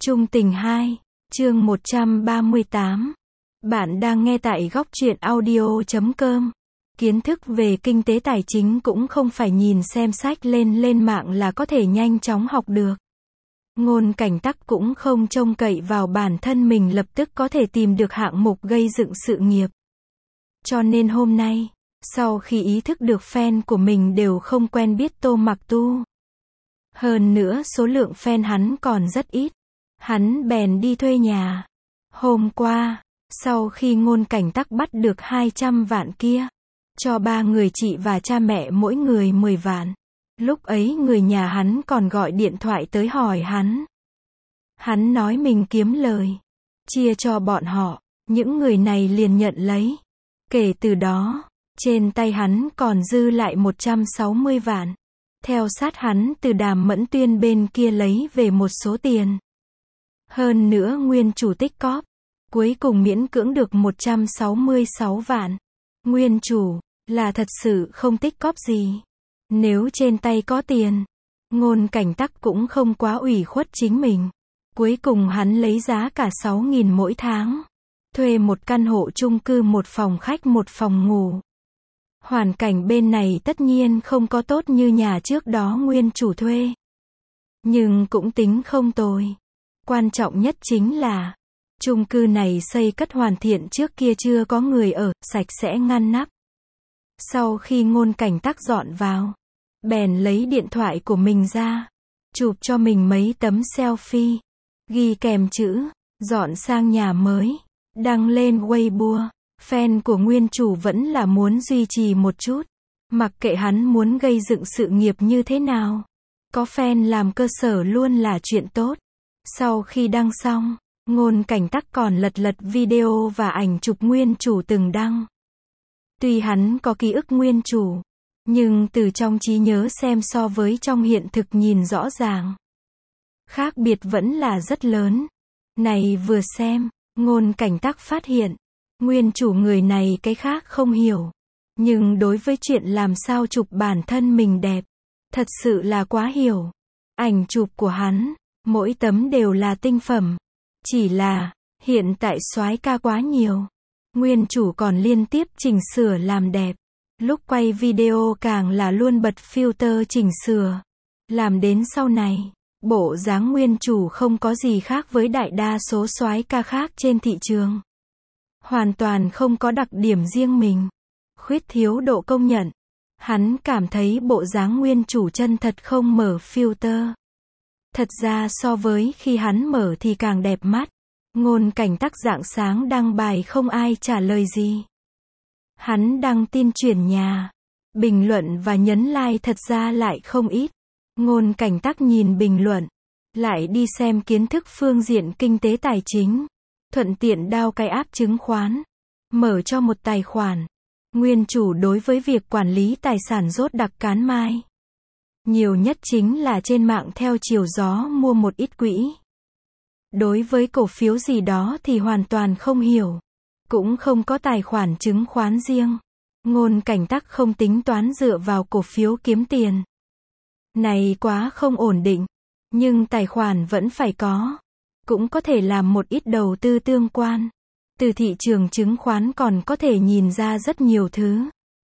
Chung tình 2, chương 138. Bạn đang nghe tại góc truyện audio.com. Kiến thức về kinh tế tài chính cũng không phải nhìn xem sách lên mạng là có thể nhanh chóng học được. Ngôn Cảnh Tắc cũng không trông cậy vào bản thân mình lập tức có thể tìm được hạng mục gây dựng sự nghiệp. Cho nên hôm nay, sau khi ý thức được fan của mình đều không quen biết Tô Mặc Tu, hơn nữa số lượng fan hắn còn rất ít, hắn bèn đi thuê nhà. Hôm qua, sau khi Ngôn Cảnh Tắc bắt được 200 vạn kia, cho 3 người chị và cha mẹ mỗi người 10 vạn. Lúc ấy người nhà hắn còn gọi điện thoại tới hỏi hắn. Hắn nói mình kiếm lời, chia cho bọn họ, những người này liền nhận lấy. Kể từ đó, trên tay hắn còn dư lại 160 vạn. Theo sát hắn từ Đàm Mẫn Tuyên bên kia lấy về một số tiền. Hơn nữa nguyên chủ tích cóp, cuối cùng miễn cưỡng được 166 vạn. Nguyên chủ, là thật sự không tích cóp gì. Nếu trên tay có tiền, Ngôn Cảnh Tắc cũng không quá ủy khuất chính mình. Cuối cùng hắn lấy giá cả 6.000 mỗi tháng. Thuê một căn hộ chung cư một phòng khách một phòng ngủ. Hoàn cảnh bên này tất nhiên không có tốt như nhà trước đó nguyên chủ thuê. Nhưng cũng tính không tồi. Quan trọng nhất chính là, chung cư này xây cất hoàn thiện trước kia chưa có người ở, sạch sẽ ngăn nắp. Sau khi Ngôn Cảnh Tắc dọn vào, bèn lấy điện thoại của mình ra, chụp cho mình mấy tấm selfie, ghi kèm chữ, dọn sang nhà mới, đăng lên Weibo. Fan của nguyên chủ vẫn là muốn duy trì một chút, mặc kệ hắn muốn gây dựng sự nghiệp như thế nào. Có fan làm cơ sở luôn là chuyện tốt. Sau khi đăng xong, Ngôn Cảnh Tắc còn lật video và ảnh chụp nguyên chủ từng đăng. Tuy hắn có ký ức nguyên chủ, nhưng từ trong trí nhớ xem so với trong hiện thực nhìn rõ ràng, khác biệt vẫn là rất lớn. Này vừa xem, Ngôn Cảnh Tắc phát hiện, nguyên chủ người này cái khác không hiểu. Nhưng đối với chuyện làm sao chụp bản thân mình đẹp, thật sự là quá hiểu. Ảnh chụp của hắn, mỗi tấm đều là tinh phẩm. Chỉ là, hiện tại soái ca quá nhiều. Nguyên chủ còn liên tiếp chỉnh sửa làm đẹp. Lúc quay video càng là luôn bật filter chỉnh sửa. Làm đến sau này, bộ dáng nguyên chủ không có gì khác với đại đa số soái ca khác trên thị trường. Hoàn toàn không có đặc điểm riêng mình. Khuyết thiếu độ công nhận. Hắn cảm thấy bộ dáng nguyên chủ chân thật không mở filter. Thật ra so với khi hắn mở thì càng đẹp mắt. Ngôn Cảnh Tắc rạng sáng đăng bài không ai trả lời gì. Hắn đăng tin chuyển nhà. Bình luận và nhấn like thật ra lại không ít. Ngôn Cảnh Tắc nhìn bình luận, lại đi xem kiến thức phương diện kinh tế tài chính. Thuận tiện download cái app chứng khoán. Mở cho một tài khoản. Nguyên chủ đối với việc quản lý tài sản rốt đặc cán mai. Nhiều nhất chính là trên mạng theo chiều gió mua một ít quỹ. Đối với cổ phiếu gì đó thì hoàn toàn không hiểu. Cũng không có tài khoản chứng khoán riêng. Ngôn Cảnh Tắc không tính toán dựa vào cổ phiếu kiếm tiền. Này quá không ổn định. Nhưng tài khoản vẫn phải có. Cũng có thể làm một ít đầu tư tương quan. Từ thị trường chứng khoán còn có thể nhìn ra rất nhiều thứ.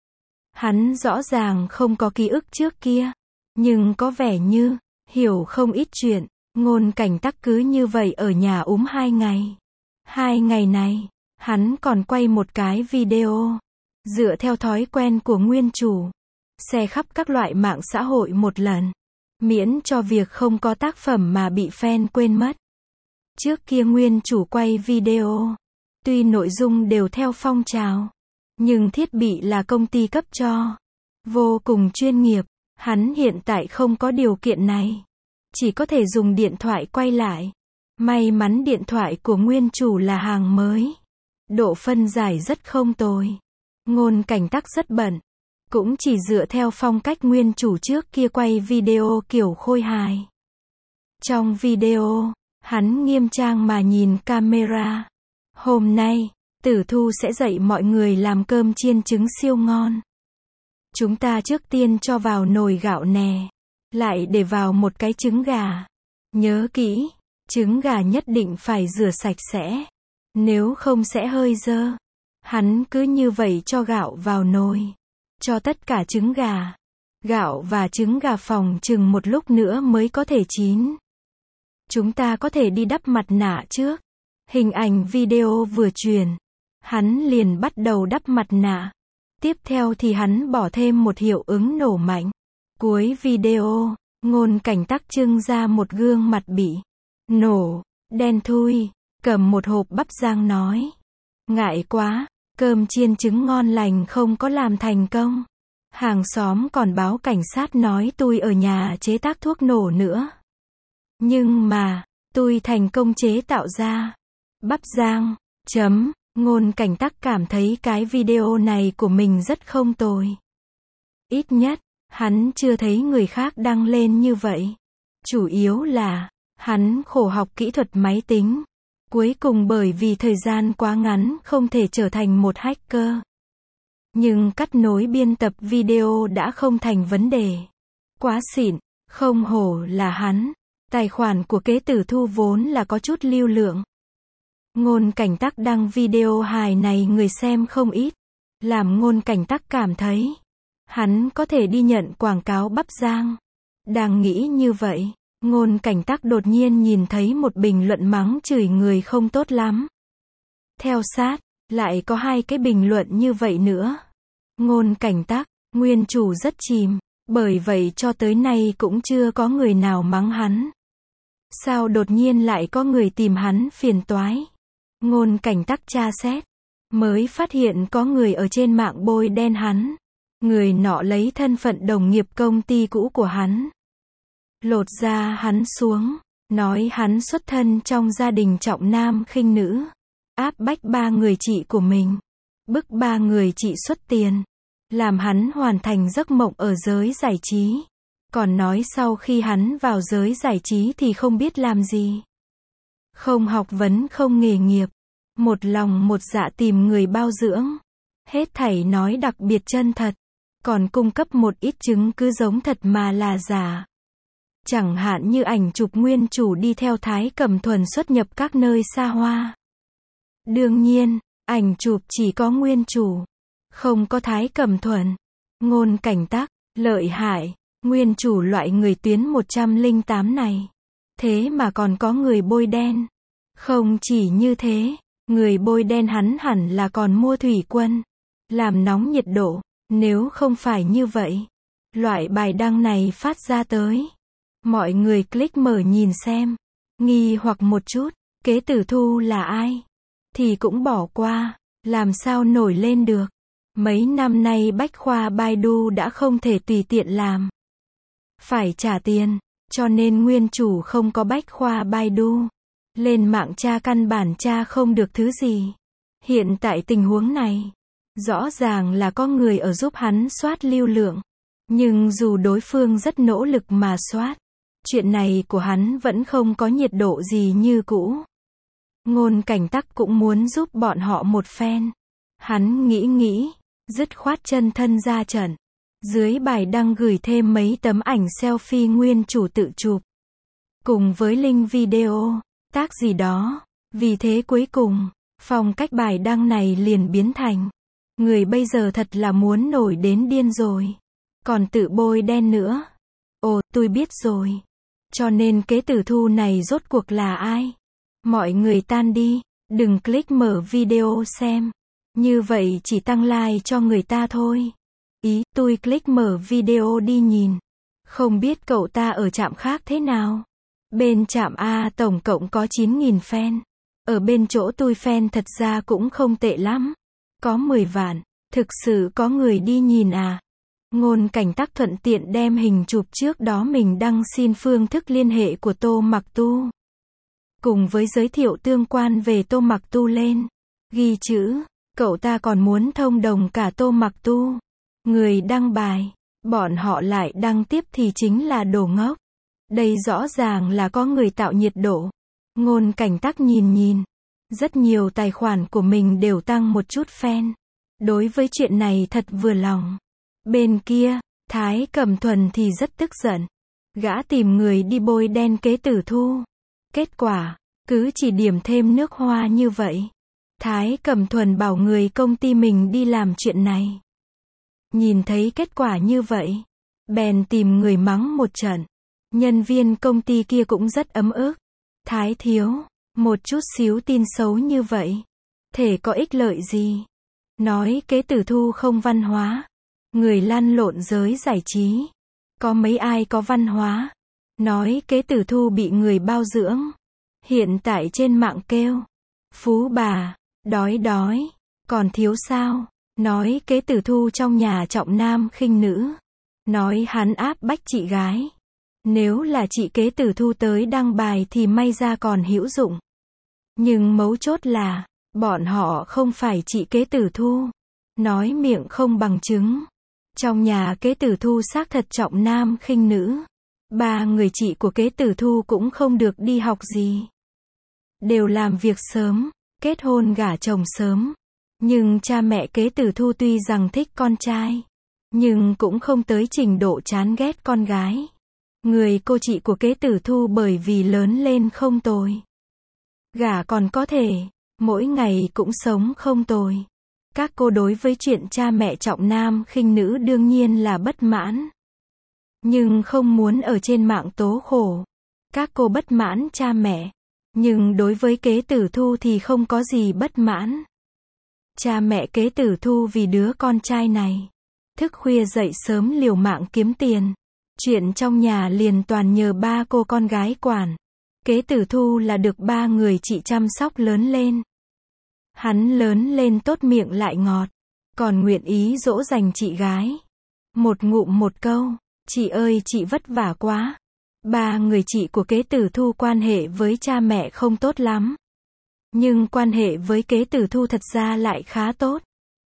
Hắn rõ ràng không có ký ức trước kia. Nhưng có vẻ như, hiểu không ít chuyện. Ngôn Cảnh Tắc cứ như vậy ở nhà 2 ngày. 2 ngày này, hắn còn quay một cái video. Dựa theo thói quen của nguyên chủ. Xe khắp các loại mạng xã hội một lần. Miễn cho việc không có tác phẩm mà bị fan quên mất. Trước kia nguyên chủ quay video. Tuy nội dung đều theo phong trào. Nhưng thiết bị là công ty cấp cho. Vô cùng chuyên nghiệp. Hắn hiện tại không có điều kiện này. Chỉ có thể dùng điện thoại quay lại. May mắn điện thoại của nguyên chủ là hàng mới. Độ phân giải rất không tồi. Ngôn Cảnh Tắc rất bận. Cũng chỉ dựa theo phong cách nguyên chủ trước kia quay video kiểu khôi hài. Trong video, hắn nghiêm trang mà nhìn camera. Hôm nay, Tử Thu sẽ dạy mọi người làm cơm chiên trứng siêu ngon. Chúng ta trước tiên cho vào nồi gạo nè. Lại để vào một cái trứng gà. Nhớ kỹ, Trứng gà nhất định phải rửa sạch sẽ. Nếu không sẽ hơi dơ. Hắn cứ như vậy cho gạo vào nồi. Cho tất cả trứng gà. Gạo và trứng gà phòng chừng một lúc nữa mới có thể chín. Chúng ta có thể đi đắp mặt nạ trước. Hình ảnh video vừa truyền. Hắn liền bắt đầu đắp mặt nạ. Tiếp theo thì hắn bỏ thêm một hiệu ứng nổ mạnh. Cuối video, Ngôn Cảnh Tắc trưng ra một gương mặt bị nổ, đen thui, cầm một hộp bắp rang nói. Ngại quá, cơm chiên trứng ngon lành không có làm thành công. Hàng xóm còn báo cảnh sát nói tôi ở nhà chế tác thuốc nổ nữa. Nhưng mà, tôi thành công chế tạo ra bắp rang. Ngôn Cảnh Tắc cảm thấy cái video này của mình rất không tồi. Ít nhất, hắn chưa thấy người khác đăng lên như vậy. Chủ yếu là, hắn khổ học kỹ thuật máy tính. Cuối cùng bởi vì thời gian quá ngắn không thể trở thành một hacker. Nhưng cắt nối biên tập video đã không thành vấn đề. Quá xịn, không hổ là hắn. Tài khoản của Kế Tử Thu vốn là có chút lưu lượng. Ngôn Cảnh Tắc đăng video hài này người xem không ít. Làm Ngôn Cảnh Tắc cảm thấy hắn có thể đi nhận quảng cáo bắp rang. Đang nghĩ như vậy, Ngôn Cảnh Tắc đột nhiên nhìn thấy một bình luận mắng chửi người không tốt lắm. Theo sát, lại có 2 cái bình luận như vậy nữa. Ngôn Cảnh Tắc, nguyên chủ rất chìm, bởi vậy cho tới nay cũng chưa có người nào mắng hắn. Sao đột nhiên lại có người tìm hắn phiền toái? Ngôn Cảnh Tắc tra xét, mới phát hiện có người ở trên mạng bôi đen hắn. Người nọ lấy thân phận đồng nghiệp công ty cũ của hắn. Lột da hắn xuống, nói hắn xuất thân trong gia đình trọng nam khinh nữ. Áp bách 3 người chị của mình. Bức 3 người chị xuất tiền. Làm hắn hoàn thành giấc mộng ở giới giải trí. Còn nói sau khi hắn vào giới giải trí thì không biết làm gì. Không học vấn không nghề nghiệp. Một lòng một dạ tìm người bao dưỡng. Hết thảy nói đặc biệt chân thật. Còn cung cấp một ít chứng cứ giống thật mà là giả. Chẳng hạn như ảnh chụp nguyên chủ đi theo Thái Cẩm Thuần xuất nhập các nơi xa hoa. Đương nhiên, ảnh chụp chỉ có nguyên chủ. Không có Thái Cẩm Thuần. Ngôn Cảnh Tắc, lợi hại. Nguyên chủ loại người tuyến 108 này. Thế mà còn có người bôi đen. Không chỉ như thế, người bôi đen hắn hẳn là còn mua thủy quân. Làm nóng nhiệt độ. Nếu không phải như vậy, loại bài đăng này phát ra tới. Mọi người click mở nhìn xem. Nghi hoặc một chút, Kế Tử Thu là ai? Thì cũng bỏ qua. Làm sao nổi lên được? Mấy năm nay bách khoa Baidu đã không thể tùy tiện làm. Phải trả tiền, cho nên nguyên chủ không có bách khoa Baidu. Lên mạng tra căn bản tra không được thứ gì. Hiện tại tình huống này, rõ ràng là có người ở giúp hắn soát lưu lượng. Nhưng dù đối phương rất nỗ lực mà soát, chuyện này của hắn vẫn không có nhiệt độ gì như cũ. Ngôn Cảnh Tắc cũng muốn giúp bọn họ một phen. Hắn nghĩ, dứt khoát chân thân ra trận. Dưới bài đăng gửi thêm mấy tấm ảnh selfie nguyên chủ tự chụp. Cùng với link video, tác gì đó. Vì thế cuối cùng, phong cách bài đăng này liền biến thành. Người bây giờ thật là muốn nổi đến điên rồi. Còn tự bôi đen nữa. Ồ, tôi biết rồi. Cho nên Kế Tử Thu này rốt cuộc là ai? Mọi người tan đi, đừng click mở video xem. Như vậy chỉ tăng like cho người ta thôi. Ý, tôi click mở video đi nhìn. Không biết cậu ta ở trạm khác thế nào? Bên trạm A tổng cộng có 9.000 fan. Ở bên chỗ tôi fan thật ra cũng không tệ lắm. Có 10 vạn. Thực sự có người đi nhìn à? Ngôn Cảnh Tắc thuận tiện đem hình chụp trước đó mình đăng xin phương thức liên hệ của Tô Mặc Tu. Cùng với giới thiệu tương quan về Tô Mặc Tu lên. Ghi chữ, cậu ta còn muốn thông đồng cả Tô Mặc Tu. Người đăng bài, bọn họ lại đăng tiếp thì chính là đồ ngốc. Đây rõ ràng là có người tạo nhiệt độ. Ngôn Cảnh Tắc nhìn. Rất nhiều tài khoản của mình đều tăng một chút fan. Đối với chuyện này thật vừa lòng. Bên kia, Thái Cẩm Thuần thì rất tức giận. Gã tìm người đi bôi đen Kế Tử Thu. Kết quả, cứ chỉ điểm thêm nước hoa như vậy. Thái Cẩm Thuần bảo người công ty mình đi làm chuyện này. Nhìn thấy kết quả như vậy, bèn tìm người mắng một trận. Nhân viên công ty kia cũng rất ấm ức. Thái thiếu, một chút xíu tin xấu như vậy, thể có ích lợi gì? Nói Kế Tử Thu không văn hóa, người lăn lộn giới giải trí, có mấy ai có văn hóa? Nói Kế Tử Thu bị người bao dưỡng, hiện tại trên mạng kêu, phú bà, đói đói, còn thiếu sao? Nói Kế Tử Thu trong nhà trọng nam khinh nữ, nói hắn áp bách chị gái. Nếu là chị Kế Tử Thu tới đăng bài thì may ra còn hữu dụng. Nhưng mấu chốt là, bọn họ không phải chị Kế Tử Thu. Nói miệng không bằng chứng. Trong nhà Kế Tử Thu xác thật trọng nam khinh nữ. 3 người chị của Kế Tử Thu cũng không được đi học gì. Đều làm việc sớm, kết hôn gả chồng sớm. Nhưng cha mẹ Kế Tử Thu tuy rằng thích con trai, nhưng cũng không tới trình độ chán ghét con gái. Người cô chị của Kế Tử Thu bởi vì lớn lên không tồi. Gả còn có thể, mỗi ngày cũng sống không tồi. Các cô đối với chuyện cha mẹ trọng nam khinh nữ đương nhiên là bất mãn. Nhưng không muốn ở trên mạng tố khổ. Các cô bất mãn cha mẹ. Nhưng đối với Kế Tử Thu thì không có gì bất mãn. Cha mẹ Kế Tử Thu vì đứa con trai này, thức khuya dậy sớm liều mạng kiếm tiền. Chuyện trong nhà liền toàn nhờ 3 cô con gái quản. Kế Tử Thu là được 3 người chị chăm sóc lớn lên. Hắn lớn lên tốt miệng lại ngọt, còn nguyện ý dỗ dành chị gái. Một ngụm một câu, chị ơi chị vất vả quá. 3 người chị của Kế Tử Thu quan hệ với cha mẹ không tốt lắm. Nhưng quan hệ với Kế Tử Thu thật ra lại khá tốt.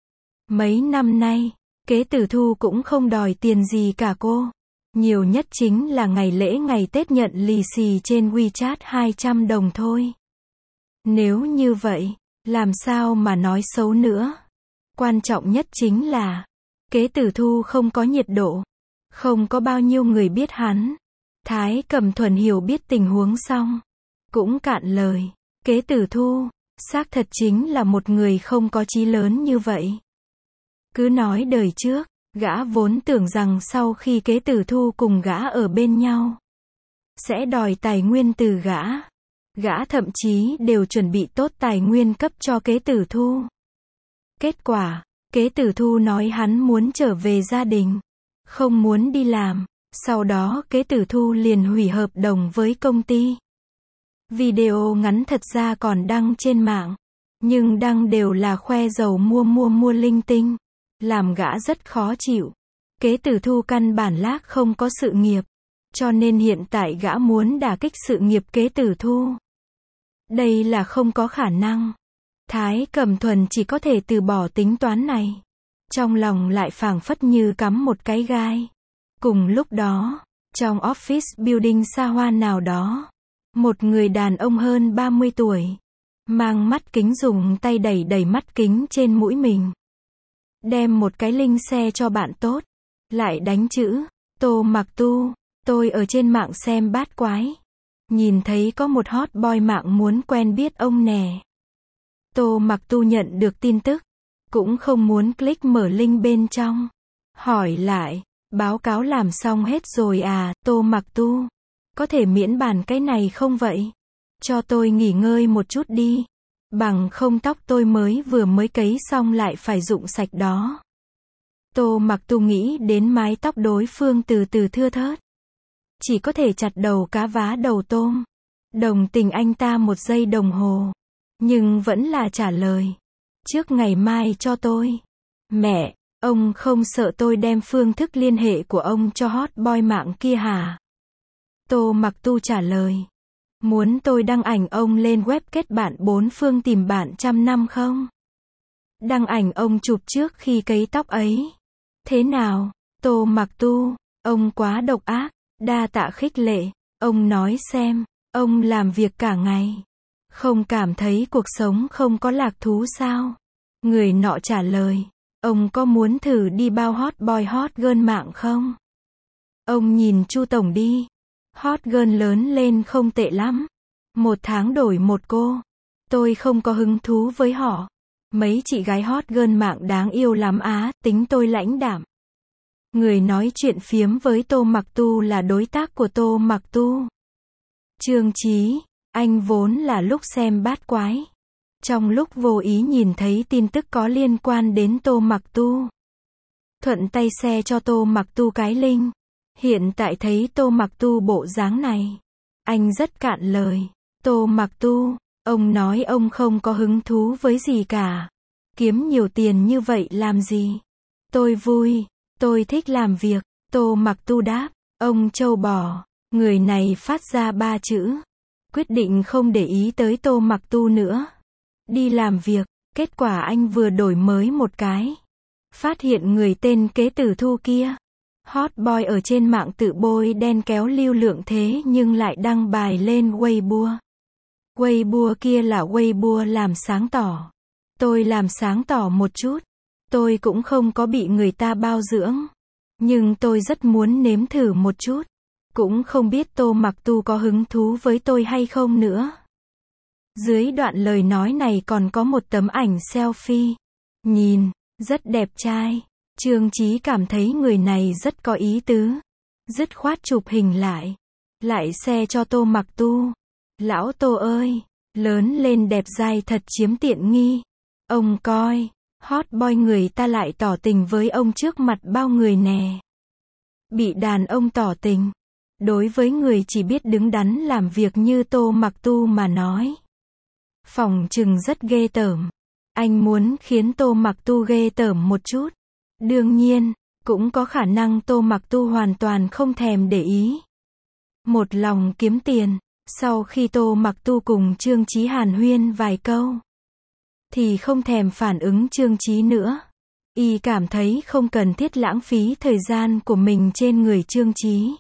Mấy năm nay, Kế Tử Thu cũng không đòi tiền gì cả cô. Nhiều nhất chính là ngày lễ ngày Tết nhận lì xì trên WeChat 200 đồng thôi. Nếu như vậy, làm sao mà nói xấu nữa? Quan trọng nhất chính là, Kế Tử Thu không có nhiệt độ. Không có bao nhiêu người biết hắn. Thái Cẩm Thuần hiểu biết tình huống xong, cũng cạn lời. Kế Tử Thu, xác thật chính là một người không có chí lớn như vậy. Cứ nói đời trước, gã vốn tưởng rằng sau khi Kế Tử Thu cùng gã ở bên nhau, sẽ đòi tài nguyên từ gã. Gã thậm chí đều chuẩn bị tốt tài nguyên cấp cho Kế Tử Thu. Kết quả, Kế Tử Thu nói hắn muốn trở về gia đình, không muốn đi làm. Sau đó Kế Tử Thu liền hủy hợp đồng với công ty. Video ngắn thật ra còn đăng trên mạng, nhưng đăng đều là khoe giàu mua linh tinh, làm gã rất khó chịu. Kế Tử Thu căn bản lác không có sự nghiệp, cho nên hiện tại gã muốn đả kích sự nghiệp Kế Tử Thu. Đây là không có khả năng. Thái Cẩm Thuần chỉ có thể từ bỏ tính toán này. Trong lòng lại phảng phất như cắm một cái gai. Cùng lúc đó, trong office building xa hoa nào đó, một người đàn ông hơn 30 tuổi, mang mắt kính dùng tay đẩy đẩy mắt kính trên mũi mình. Đem một cái link share cho bạn tốt, lại đánh chữ, Tô Mặc Tu, tôi ở trên mạng xem bát quái. Nhìn thấy có một hot boy mạng muốn quen biết ông nè. Tô Mặc Tu nhận được tin tức, cũng không muốn click mở link bên trong. Hỏi lại, báo cáo làm xong hết rồi à, Tô Mặc Tu? Có thể miễn bàn cái này không vậy? Cho tôi nghỉ ngơi một chút đi. Bằng không tóc tôi mới cấy xong lại phải rụng sạch đó. Tô Mặc Tu nghĩ đến mái tóc đối phương từ từ thưa thớt. Chỉ có thể chặt đầu cá vá đầu tôm. Đồng tình anh ta 1 giây đồng hồ. Nhưng vẫn là trả lời. Trước ngày mai cho tôi. Mẹ, ông không sợ tôi đem phương thức liên hệ của ông cho hot boy mạng kia hả? Tô Mặc Tu trả lời. Muốn tôi đăng ảnh ông lên web kết bạn 4 phương tìm bạn 100 năm không? Đăng ảnh ông chụp trước khi cấy tóc ấy. Thế nào, Tô Mặc Tu, ông quá độc ác, đa tạ khích lệ. Ông nói xem, ông làm việc cả ngày, không cảm thấy cuộc sống không có lạc thú sao? Người nọ trả lời, ông có muốn thử đi bao hot boy hot girl mạng không? Ông nhìn Chu tổng đi, hot girl lớn lên không tệ lắm. 1 tháng đổi một cô. Tôi không có hứng thú với họ. Mấy chị gái hot girl mạng đáng yêu lắm á, tính tôi lãnh đạm. Người nói chuyện phiếm với Tô Mặc Tu là đối tác của Tô Mặc Tu. Trương Chí, anh vốn là lúc xem bát quái. Trong lúc vô ý nhìn thấy tin tức có liên quan đến Tô Mặc Tu. Thuận tay share cho Tô Mặc Tu cái link. Hiện tại thấy Tô Mặc Tu bộ dáng này. Anh rất cạn lời. Tô Mặc Tu, ông nói ông không có hứng thú với gì cả. Kiếm nhiều tiền như vậy làm gì? Tôi vui, tôi thích làm việc. Tô Mặc Tu đáp, ông trâu bò. Người này phát ra 3 chữ. Quyết định không để ý tới Tô Mặc Tu nữa. Đi làm việc, kết quả anh vừa đổi mới một cái. Phát hiện người tên Kế Tử Thu kia. Hot boy ở trên mạng tự bôi đen kéo lưu lượng thế nhưng lại đăng bài lên Weibo. Weibo kia là Weibo làm sáng tỏ. Tôi làm sáng tỏ một chút. Tôi cũng không có bị người ta bao dưỡng. Nhưng tôi rất muốn nếm thử một chút. Cũng không biết Tô Mặc Tu có hứng thú với tôi hay không nữa. Dưới đoạn lời nói này còn có một tấm ảnh selfie. Nhìn, rất đẹp trai. Trương Chí cảm thấy người này rất có ý tứ. Dứt khoát chụp hình lại. Lại share cho Tô Mặc Tu. Lão Tô ơi, lớn lên đẹp dai thật chiếm tiện nghi. Ông coi, hot boy người ta lại tỏ tình với ông trước mặt bao người nè. Bị đàn ông tỏ tình. Đối với người chỉ biết đứng đắn làm việc như Tô Mặc Tu mà nói. Phỏng chừng rất ghê tởm. Anh muốn khiến Tô Mặc Tu ghê tởm một chút. Đương nhiên, cũng có khả năng Tô Mặc Tu hoàn toàn không thèm để ý. Một lòng kiếm tiền. Sau khi Tô Mặc Tu cùng Trương Chí hàn huyên vài câu, thì không thèm phản ứng Trương Chí nữa. Y cảm thấy không cần thiết lãng phí thời gian của mình trên người Trương Chí.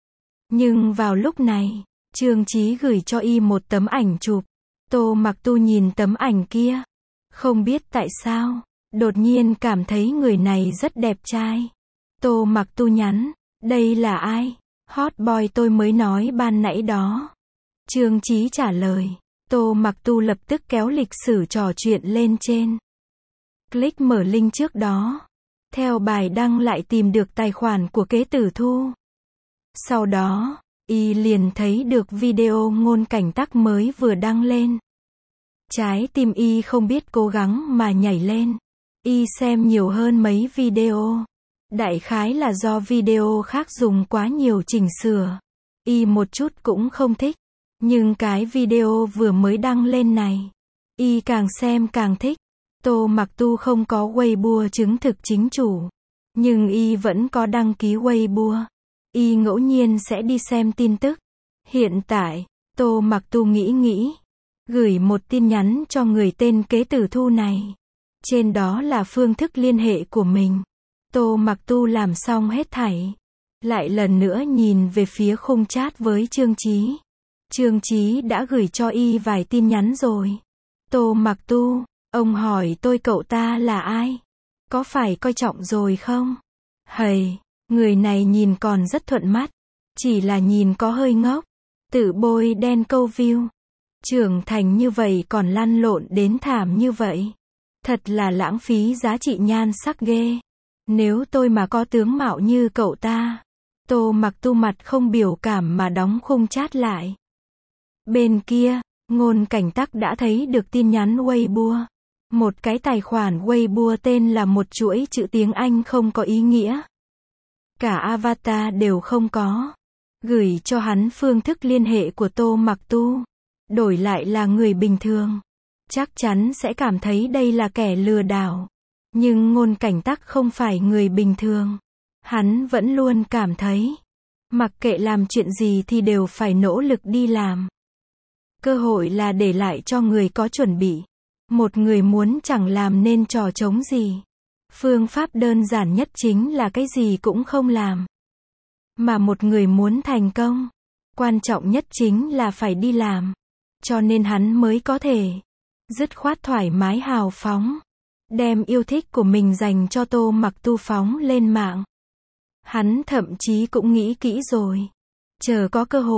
Nhưng vào lúc này, Trương Chí gửi cho Y một tấm ảnh chụp. Tô Mặc Tu nhìn tấm ảnh kia. Không biết tại sao, đột nhiên cảm thấy người này rất đẹp trai. Tô Mặc Tu nhắn, đây là ai? Hot boy tôi mới nói ban nãy đó. Trương Chí trả lời. Tô Mặc Tu lập tức kéo lịch sử trò chuyện lên trên. Click mở link trước đó. Theo bài đăng lại tìm được tài khoản của Kế Tử Thu. Sau đó, Y liền thấy được video Ngôn Cảnh Tắc mới vừa đăng lên. Trái tim Y không biết cố gắng mà nhảy lên. Y xem nhiều hơn mấy video. Đại khái là do video khác dùng quá nhiều chỉnh sửa. Y một chút cũng không thích. Nhưng cái video vừa mới đăng lên này, Y càng xem càng thích. Tô Mặc Tu không có Weibo chứng thực chính chủ. Nhưng Y vẫn có đăng ký Weibo. Y ngẫu nhiên sẽ đi xem tin tức. Hiện tại, Tô Mặc Tu nghĩ. Gửi một tin nhắn cho người tên Kế Tử Thu này. Trên đó là phương thức liên hệ của mình. Tô Mặc Tu làm xong hết thảy. Lại lần nữa nhìn về phía khung chat với Trương Chí. Trương Chí đã gửi cho Y vài tin nhắn rồi. Tô Mặc Tu, ông hỏi tôi cậu ta là ai? Có phải coi trọng rồi không? Hầy, người này nhìn còn rất thuận mắt. Chỉ là nhìn có hơi ngốc. Tự bôi đen câu view. Trưởng thành như vậy còn lăn lộn đến thảm như vậy. Thật là lãng phí giá trị nhan sắc ghê. Nếu tôi mà có tướng mạo như cậu ta. Tô Mặc Tu mặt không biểu cảm mà đóng khung chat lại. Bên kia, Ngôn Cảnh Tắc đã thấy được tin nhắn Weibo. Một cái tài khoản Weibo tên là một chuỗi chữ tiếng Anh không có ý nghĩa. Cả avatar đều không có. Gửi cho hắn phương thức liên hệ của Tô Mặc Tu. Đổi lại là người bình thường. Chắc chắn sẽ cảm thấy đây là kẻ lừa đảo. Nhưng Ngôn Cảnh Tắc không phải người bình thường. Hắn vẫn luôn cảm thấy, mặc kệ làm chuyện gì thì đều phải nỗ lực đi làm. Cơ hội là để lại cho người có chuẩn bị. Một người muốn chẳng làm nên trò trống gì. Phương pháp đơn giản nhất chính là cái gì cũng không làm. Mà một người muốn thành công, quan trọng nhất chính là phải đi làm. Cho nên hắn mới có thể dứt khoát thoải mái hào phóng. Đem yêu thích của mình dành cho Tô Mặc Tu phóng lên mạng. Hắn thậm chí cũng nghĩ kỹ rồi. Chờ có cơ hội,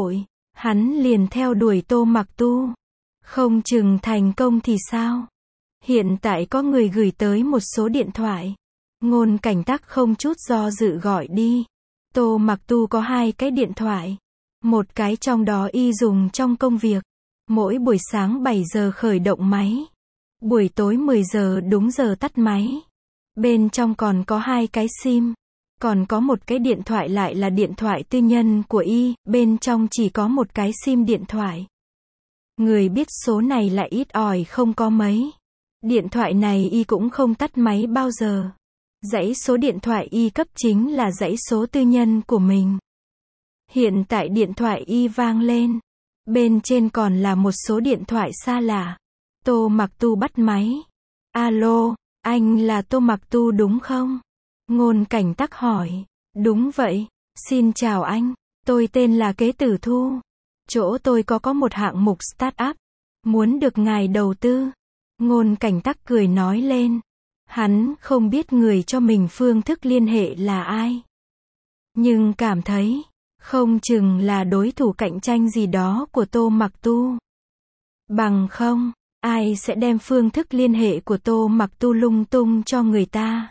hắn liền theo đuổi Tô Mặc Tu. Không chừng thành công thì sao? Hiện tại có người gửi tới một số điện thoại. Ngôn Cảnh Tắc không chút do dự gọi đi. Tô Mặc Tu có 2 cái điện thoại. Một cái trong đó y dùng trong công việc. Mỗi buổi sáng 7 giờ khởi động máy. Buổi tối 10 giờ đúng giờ tắt máy. Bên trong còn có 2 cái SIM. Còn có một cái điện thoại lại là điện thoại tư nhân của y, bên trong chỉ có một cái SIM điện thoại. Người biết số này lại ít ỏi không có mấy. Điện thoại này y cũng không tắt máy bao giờ. Dãy số điện thoại y cấp chính là dãy số tư nhân của mình. Hiện tại điện thoại y vang lên. Bên trên còn là một số điện thoại xa lạ. Tô Mặc Tu bắt máy. Alo, anh là Tô Mặc Tu đúng không? Ngôn Cảnh Tắc hỏi. Đúng vậy. Xin chào anh. Tôi tên là Kế Tử Thu. Chỗ tôi có một hạng mục start-up. Muốn được ngài đầu tư. Ngôn Cảnh Tắc cười nói lên. Hắn không biết người cho mình phương thức liên hệ là ai. Nhưng cảm thấy, không chừng là đối thủ cạnh tranh gì đó của Tô Mặc Tu. Bằng không, ai sẽ đem phương thức liên hệ của Tô Mặc Tu lung tung cho người ta.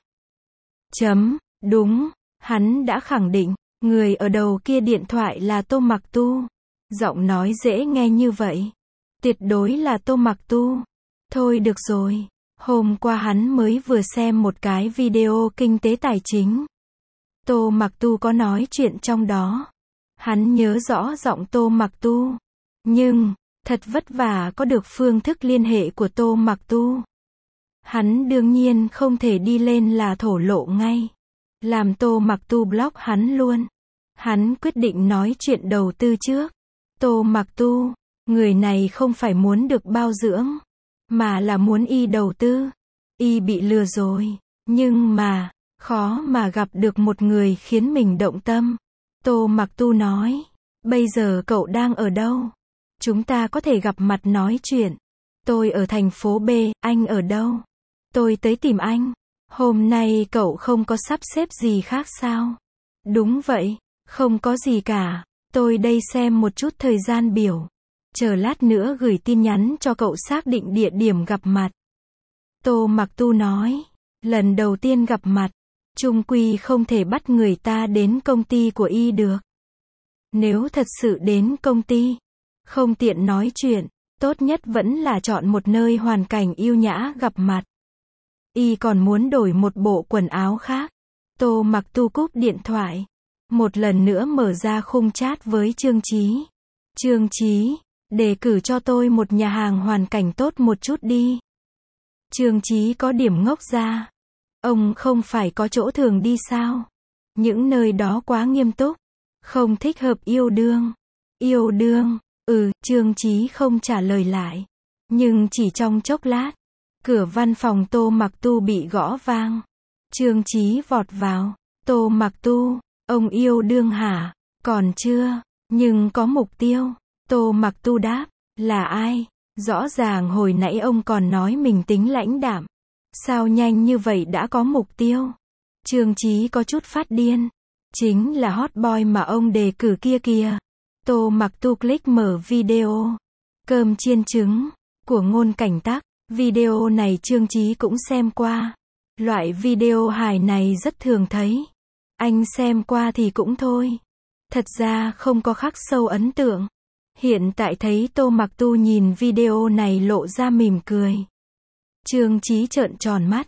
Đúng, hắn đã khẳng định, người ở đầu kia điện thoại là Tô Mặc Tu. Giọng nói dễ nghe như vậy. Tuyệt đối là Tô Mặc Tu. Thôi được rồi, hôm qua hắn mới vừa xem một cái video kinh tế tài chính. Tô Mặc Tu có nói chuyện trong đó. Hắn nhớ rõ giọng Tô Mặc Tu. Nhưng, thật vất vả có được phương thức liên hệ của Tô Mặc Tu. Hắn đương nhiên không thể đi lên là thổ lộ ngay. Làm Tô Mặc Tu block hắn luôn. Hắn quyết định nói chuyện đầu tư trước. Tô Mặc Tu, người này không phải muốn được bao dưỡng, mà là muốn y đầu tư. Y bị lừa rồi, nhưng mà, khó mà gặp được một người khiến mình động tâm. Tô Mặc Tu nói, bây giờ cậu đang ở đâu? Chúng ta có thể gặp mặt nói chuyện. Tôi ở thành phố B, anh ở đâu? Tôi tới tìm anh. Hôm nay cậu không có sắp xếp gì khác sao? Đúng vậy, không có gì cả. Tôi đây xem một chút thời gian biểu. Chờ lát nữa gửi tin nhắn cho cậu xác định địa điểm gặp mặt. Tô Mặc Tu nói, lần đầu tiên gặp mặt, chung quy không thể bắt người ta đến công ty của y được. Nếu thật sự đến công ty, không tiện nói chuyện, tốt nhất vẫn là chọn một nơi hoàn cảnh yêu nhã gặp mặt. Y còn muốn đổi một bộ quần áo khác. Tô Mặc Tu cúp điện thoại. Một lần nữa mở ra khung chat với Trương Chí. Trương Chí, đề cử cho tôi một nhà hàng hoàn cảnh tốt một chút đi. Trương Chí có điểm ngốc ra. Ông không phải có chỗ thường đi sao? Những nơi đó quá nghiêm túc. Không thích hợp yêu đương. Yêu đương, Trương Chí không trả lời lại. Nhưng chỉ trong chốc lát, cửa văn phòng Tô Mặc Tu bị gõ vang. Trương Chí vọt vào. Tô Mặc Tu, ông yêu đương hả? Còn chưa, nhưng có mục tiêu. Tô Mặc Tu đáp, là ai? Rõ ràng hồi nãy ông còn nói mình tính lãnh đạm. Sao nhanh như vậy đã có mục tiêu? Trương Chí có chút phát điên. Chính là hot boy mà ông đề cử kia kìa. Tô Mặc Tu click mở video. Cơm chiên trứng của Ngôn Cảnh Tắc. Video này Trương Chí cũng xem qua. Loại video hài này rất thường thấy. Anh xem qua thì cũng thôi. Thật ra không có khắc sâu ấn tượng. Hiện tại thấy Tô Mặc Tu nhìn video này lộ ra mỉm cười. Trương Chí trợn tròn mắt.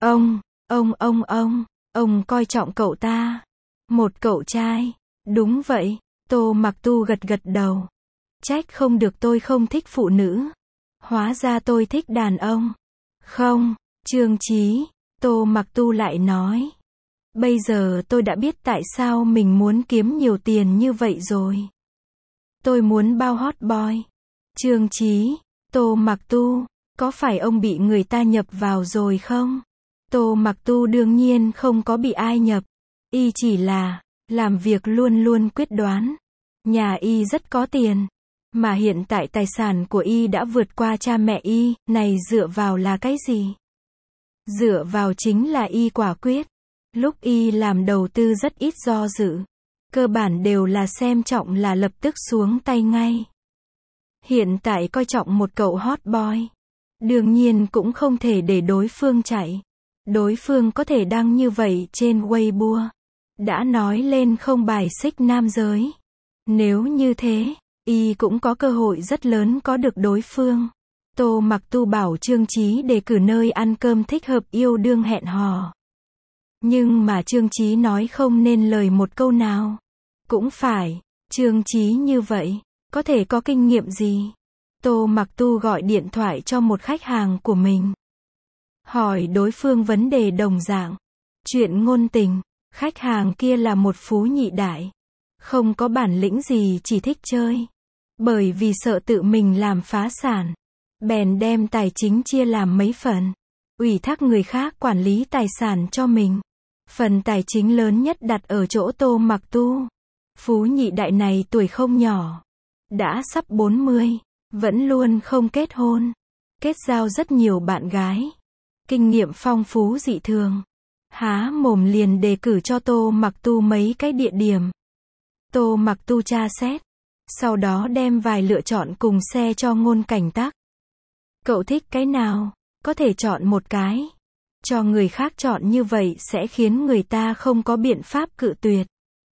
Ông coi trọng cậu ta. Một cậu trai. Đúng vậy. Tô Mặc Tu gật gật đầu. Trách không được tôi không thích phụ nữ. Hóa ra tôi thích đàn ông. Không, Trương Chí. Tô Mặc Tu lại nói. Bây giờ tôi đã biết tại sao mình muốn kiếm nhiều tiền như vậy rồi. Tôi muốn bao hot boy. Trương Chí. Tô Mặc Tu, có phải ông bị người ta nhập vào rồi không? Tô Mặc Tu đương nhiên không có bị ai nhập. Y chỉ là làm việc luôn luôn quyết đoán. Nhà y rất có tiền. Mà hiện tại tài sản của y đã vượt qua cha mẹ y, này dựa vào là cái gì? Dựa vào chính là y quả quyết. Lúc y làm đầu tư rất ít do dự. cơ bản đều là xem trọng là lập tức xuống tay ngay. Hiện tại coi trọng một cậu hot boy, đương nhiên cũng không thể để đối phương chạy. Đối phương có thể đăng như vậy trên Weibo, đã nói lên không bài xích nam giới. Nếu như thế, y cũng có cơ hội rất lớn có được đối phương. Tô Mặc Tu bảo Trương Chí đề cử nơi ăn cơm thích hợp yêu đương hẹn hò. Nhưng mà Trương Chí nói không nên lời một câu nào. Cũng phải, Trương Chí như vậy, có thể có kinh nghiệm gì? Tô Mặc Tu gọi điện thoại cho một khách hàng của mình. Hỏi đối phương vấn đề đồng dạng. Chuyện ngôn tình, khách hàng kia là một phú nhị đại. Không có bản lĩnh gì, chỉ thích chơi. Bởi vì sợ tự mình làm phá sản, bèn đem tài chính chia làm mấy phần, ủy thác người khác quản lý tài sản cho mình. Phần tài chính lớn nhất đặt ở chỗ Tô Mặc Tu. Phú nhị đại này tuổi không nhỏ, đã sắp 40, vẫn luôn không kết hôn, kết giao rất nhiều bạn gái, kinh nghiệm phong phú dị thường. Há mồm liền đề cử cho Tô Mặc Tu mấy cái địa điểm. Tô Mặc Tu tra xét, sau đó đem vài lựa chọn cùng xe cho Ngôn Cảnh Tắc. Cậu thích cái nào? Có thể chọn một cái. Cho người khác chọn như vậy sẽ khiến người ta không có biện pháp cự tuyệt.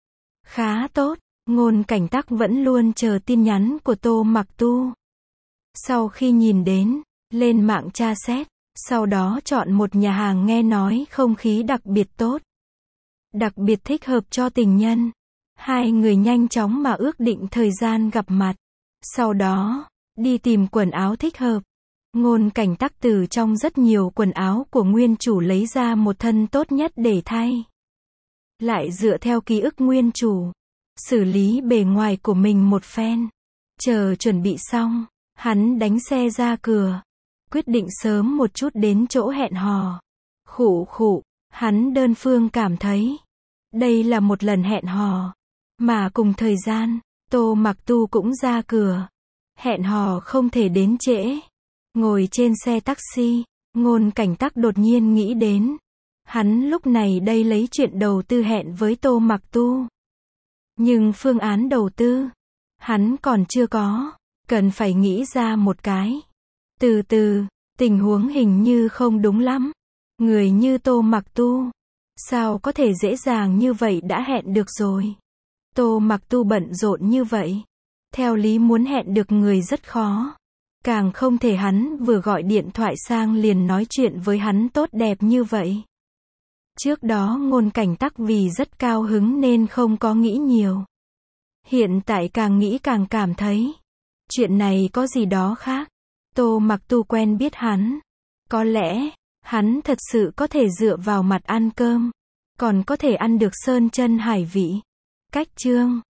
Khá tốt, Ngôn Cảnh Tắc vẫn luôn chờ tin nhắn của Tô Mặc Tu. Sau khi nhìn đến, lên mạng tra xét, sau đó chọn một nhà hàng nghe nói không khí đặc biệt tốt, đặc biệt thích hợp cho tình nhân. Hai người nhanh chóng mà ước định thời gian gặp mặt. Sau đó, đi tìm quần áo thích hợp. Ngôn Cảnh Tắc từ trong rất nhiều quần áo của nguyên chủ lấy ra một thân tốt nhất để thay. Lại dựa theo ký ức nguyên chủ, xử lý bề ngoài của mình một phen. Chờ chuẩn bị xong, hắn đánh xe ra cửa. Quyết định sớm một chút đến chỗ hẹn hò. Khụ khụ, hắn đơn phương cảm thấy đây là một lần hẹn hò. Mà cùng thời gian, Tô Mặc Tu cũng ra cửa. Hẹn hò không thể đến trễ. Ngồi trên xe taxi, Ngôn Cảnh Tắc đột nhiên nghĩ đến. Hắn lúc này đây lấy chuyện đầu tư hẹn với Tô Mặc Tu. Nhưng phương án đầu tư, hắn còn chưa có. Cần phải nghĩ ra một cái. Từ từ, tình huống hình như không đúng lắm. Người như Tô Mặc Tu, sao có thể dễ dàng như vậy đã hẹn được rồi. Tô Mặc Tu bận rộn như vậy, theo lý muốn hẹn được người rất khó. Càng không thể hắn vừa gọi điện thoại sang liền nói chuyện với hắn tốt đẹp như vậy. Trước đó Ngôn Cảnh Tắc vì rất cao hứng nên không có nghĩ nhiều. Hiện tại càng nghĩ càng cảm thấy chuyện này có gì đó khác. Tô Mặc Tu quen biết hắn, có lẽ hắn thật sự có thể dựa vào mặt ăn cơm, còn có thể ăn được sơn chân hải vị. Cách chương